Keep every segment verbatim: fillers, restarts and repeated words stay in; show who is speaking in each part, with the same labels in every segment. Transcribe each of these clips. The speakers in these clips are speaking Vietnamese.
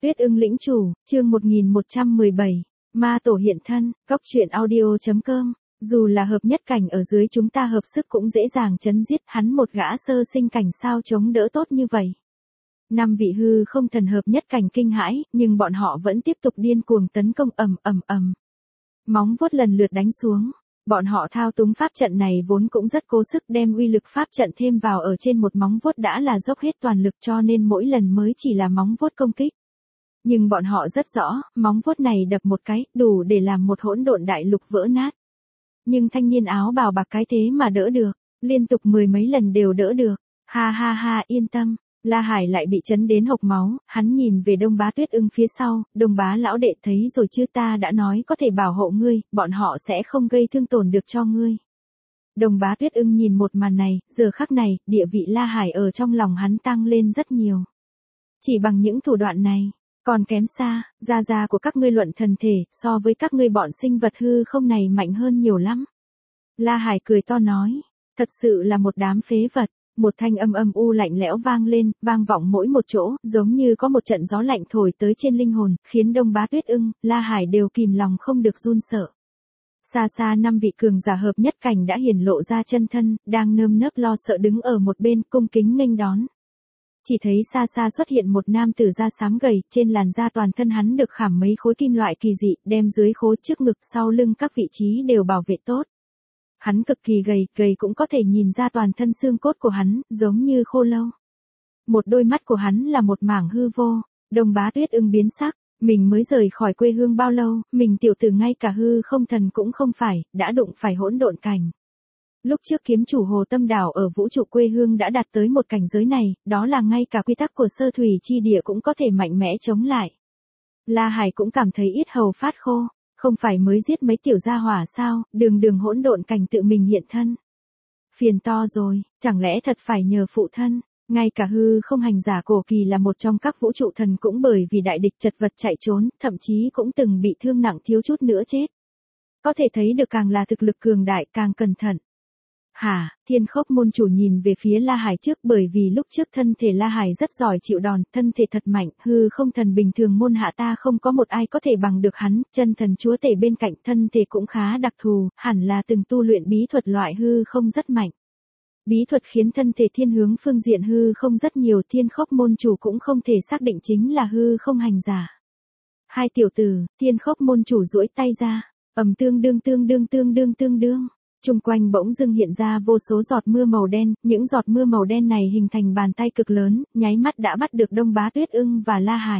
Speaker 1: Tuyết ưng lĩnh chủ, chương một nghìn một trăm mười bảy, ma tổ hiện thân, cóc truyện audio.com. Dù là hợp nhất cảnh ở dưới chúng ta hợp sức cũng dễ dàng chấn giết hắn một gã sơ sinh cảnh sao chống đỡ tốt như vậy. Năm vị hư không thần hợp nhất cảnh kinh hãi, nhưng bọn họ vẫn tiếp tục điên cuồng tấn công ầm ầm ầm. Móng vuốt lần lượt đánh xuống. Bọn họ thao túng pháp trận này vốn cũng rất cố sức đem uy lực pháp trận thêm vào ở trên một móng vuốt đã là dốc hết toàn lực cho nên mỗi lần mới chỉ là móng vuốt công kích. Nhưng bọn họ rất rõ, móng vuốt này đập một cái, đủ để làm một hỗn độn đại lục vỡ nát. Nhưng thanh niên áo bào bạc cái thế mà đỡ được, liên tục mười mấy lần đều đỡ được. Ha ha ha, yên tâm. La Hải lại bị chấn đến hộc máu, hắn nhìn về Đông Bá Tuyết ưng phía sau, Đông Bá lão đệ thấy rồi chứ, ta đã nói có thể bảo hộ ngươi, bọn họ sẽ không gây thương tổn được cho ngươi. Đông Bá Tuyết ưng nhìn một màn này, giờ khắc này, địa vị La Hải ở trong lòng hắn tăng lên rất nhiều. Chỉ bằng những thủ đoạn này, còn kém xa, gia gia của các ngươi luận thần thể, so với các ngươi bọn sinh vật hư không này mạnh hơn nhiều lắm. La Hải cười to nói, thật sự là một đám phế vật. Một thanh âm âm u lạnh lẽo vang lên, vang vọng mỗi một chỗ, giống như có một trận gió lạnh thổi tới trên linh hồn, khiến Đông Bá Tuyết ưng, La Hải đều kìm lòng không được run sợ. Xa xa năm vị cường giả hợp nhất cảnh đã hiển lộ ra chân thân, đang nơm nớp lo sợ đứng ở một bên cung kính nghênh đón. Chỉ thấy xa xa xuất hiện một nam tử da xám gầy, trên làn da toàn thân hắn được khảm mấy khối kim loại kỳ dị, đem dưới khối trước ngực sau lưng các vị trí đều bảo vệ tốt. Hắn cực kỳ gầy, gầy cũng có thể nhìn ra toàn thân xương cốt của hắn, giống như khô lâu. Một đôi mắt của hắn là một mảng hư vô. Đông Bá Tuyết ưng biến sắc, mình mới rời khỏi quê hương bao lâu, mình tiểu tử ngay cả hư không thần cũng không phải, đã đụng phải hỗn độn cảnh. Lúc trước kiếm chủ Hồ Tâm Đảo ở vũ trụ quê hương đã đạt tới một cảnh giới này, đó là ngay cả quy tắc của sơ thủy chi địa cũng có thể mạnh mẽ chống lại. La Hải cũng cảm thấy yết hầu phát khô. Không phải mới giết mấy tiểu gia hỏa sao, đường đường hỗn độn cảnh tự mình hiện thân. Phiền to rồi, chẳng lẽ thật phải nhờ phụ thân, ngay cả hư không hành giả cổ kỳ là một trong các vũ trụ thần cũng bởi vì đại địch chật vật chạy trốn, thậm chí cũng từng bị thương nặng thiếu chút nữa chết. Có thể thấy được càng là thực lực cường đại càng cẩn thận. Hả, Thiên Khốc môn chủ nhìn về phía La Hải trước bởi vì lúc trước thân thể La Hải rất giỏi chịu đòn, thân thể thật mạnh, hư không thần bình thường môn hạ ta không có một ai có thể bằng được hắn, chân thần chúa tể bên cạnh thân thể cũng khá đặc thù, hẳn là từng tu luyện bí thuật loại hư không rất mạnh. Bí thuật khiến thân thể thiên hướng phương diện hư không rất nhiều, Thiên Khốc môn chủ cũng không thể xác định chính là hư không hành giả. Hai tiểu tử, Thiên Khốc môn chủ duỗi tay ra, ầm tương đương tương đương tương đương tương đương. Trung quanh bỗng dưng hiện ra vô số giọt mưa màu đen, những giọt mưa màu đen này hình thành bàn tay cực lớn, nháy mắt đã bắt được Đông Bá Tuyết ưng và La Hải.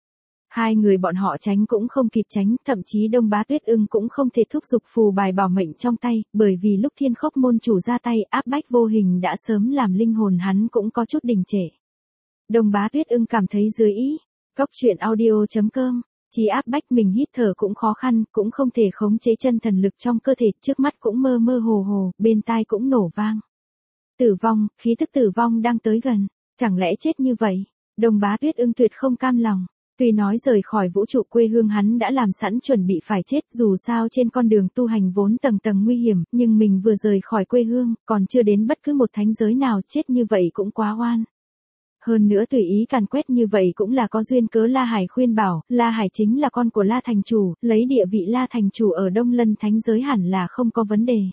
Speaker 1: Hai người bọn họ tránh cũng không kịp tránh, thậm chí Đông Bá Tuyết ưng cũng không thể thúc giục phù bài bảo mệnh trong tay, bởi vì lúc Thiên Khốc môn chủ ra tay áp bách vô hình đã sớm làm linh hồn hắn cũng có chút đình trệ. Đông Bá Tuyết ưng cảm thấy dưới ý, cóc truyện audio.com. Chỉ áp bách mình hít thở cũng khó khăn, cũng không thể khống chế chân thần lực trong cơ thể, trước mắt cũng mơ mơ hồ hồ, bên tai cũng nổ vang. Tử vong, khí thức tử vong đang tới gần, chẳng lẽ chết như vậy? Đông Bá Tuyết ưng tuyệt không cam lòng, tuy nói rời khỏi vũ trụ quê hương hắn đã làm sẵn chuẩn bị phải chết, dù sao trên con đường tu hành vốn tầng tầng nguy hiểm, nhưng mình vừa rời khỏi quê hương, còn chưa đến bất cứ một thánh giới nào, chết như vậy cũng quá oan. Hơn nữa tùy ý càn quét như vậy cũng là có duyên cớ. La Hải khuyên bảo, La Hải chính là con của La Thành Chủ, lấy địa vị La Thành Chủ ở Đông Lân Thánh Giới hẳn là không có vấn đề.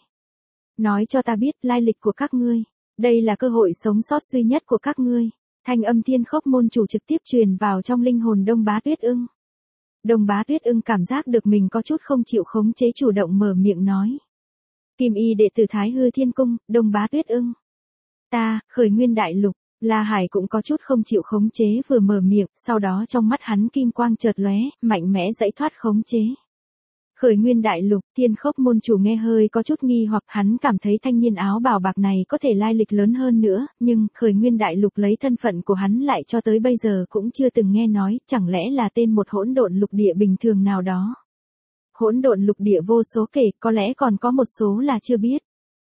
Speaker 1: Nói cho ta biết lai lịch của các ngươi, đây là cơ hội sống sót duy nhất của các ngươi. Thanh âm Thiên Khốc môn chủ trực tiếp truyền vào trong linh hồn Đông Bá Tuyết ưng. Đông Bá Tuyết ưng cảm giác được mình có chút không chịu khống chế chủ động mở miệng nói. Kim y đệ tử Thái Hư Thiên Cung, Đông Bá Tuyết ưng. Ta, khởi nguyên đại lục. La Hải cũng có chút không chịu khống chế vừa mở miệng, sau đó trong mắt hắn kim quang chợt lóe, mạnh mẽ dãy thoát khống chế. Khởi nguyên đại lục, Thiên Khốc môn chủ nghe hơi có chút nghi hoặc hắn cảm thấy thanh niên áo bào bạc này có thể lai lịch lớn hơn nữa, nhưng khởi nguyên đại lục lấy thân phận của hắn lại cho tới bây giờ cũng chưa từng nghe nói, chẳng lẽ là tên một hỗn độn lục địa bình thường nào đó. Hỗn độn lục địa vô số kể, có lẽ còn có một số là chưa biết.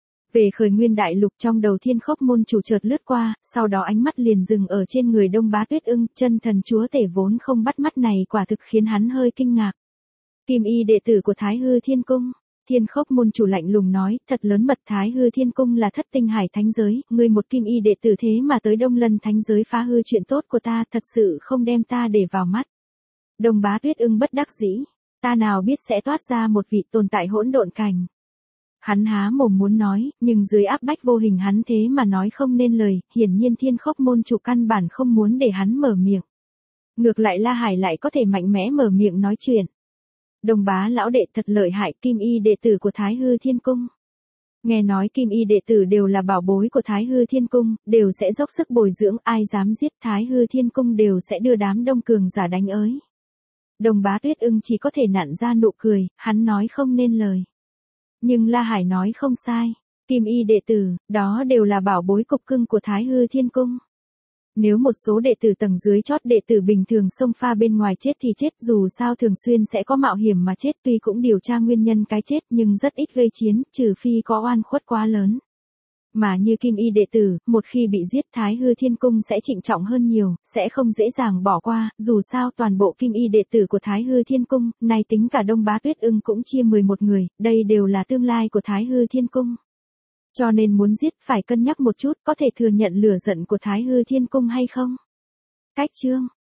Speaker 1: Về khởi nguyên đại lục trong đầu Thiên Khốc môn chủ chợt lướt qua, sau đó ánh mắt liền dừng ở trên người Đông Bá Tuyết ưng, chân thần chúa tể vốn không bắt mắt này quả thực khiến hắn hơi kinh ngạc. Kim y đệ tử của Thái Hư Thiên Cung, Thiên Khốc môn chủ lạnh lùng nói, thật lớn mật. Thái Hư Thiên Cung là thất tinh hải thánh giới, ngươi một kim y đệ tử thế mà tới Đông Lân Thánh Giới phá hư chuyện tốt của ta, thật sự không đem ta để vào mắt. Đông Bá Tuyết Ưng bất đắc dĩ, ta nào biết sẽ toát ra một vị tồn tại hỗn độn cảnh. Hắn há mồm muốn nói, nhưng dưới áp bách vô hình hắn thế mà nói không nên lời, hiển nhiên Thiên Khốc môn chủ căn bản không muốn để hắn mở miệng. Ngược lại La Hải lại có thể mạnh mẽ mở miệng nói chuyện. Đông Bá lão đệ thật lợi hại, Kim Y đệ tử của Thái Hư Thiên Cung. Nghe nói Kim Y đệ tử đều là bảo bối của Thái Hư Thiên Cung, đều sẽ dốc sức bồi dưỡng, ai dám giết Thái Hư Thiên Cung đều sẽ đưa đám đông cường giả đánh ới. Đông Bá Tuyết Ưng chỉ có thể nặn ra nụ cười, hắn nói không nên lời. Nhưng La Hải nói không sai, Kim Y đệ tử, đó đều là bảo bối cục cưng của Thái Hư Thiên Cung. Nếu một số đệ tử tầng dưới chót đệ tử bình thường xông pha bên ngoài chết thì chết, dù sao thường xuyên sẽ có mạo hiểm mà chết, tuy cũng điều tra nguyên nhân cái chết nhưng rất ít gây chiến, trừ phi có oan khuất quá lớn. Mà như Kim Y đệ tử, một khi bị giết Thái Hư Thiên Cung sẽ trịnh trọng hơn nhiều, sẽ không dễ dàng bỏ qua, dù sao toàn bộ Kim Y đệ tử của Thái Hư Thiên Cung, này tính cả Đông Bá Tuyết Ưng cũng chia mười một người, đây đều là tương lai của Thái Hư Thiên Cung. Cho nên muốn giết phải cân nhắc một chút, có thể thừa nhận lửa giận của Thái Hư Thiên Cung hay không. Cách chương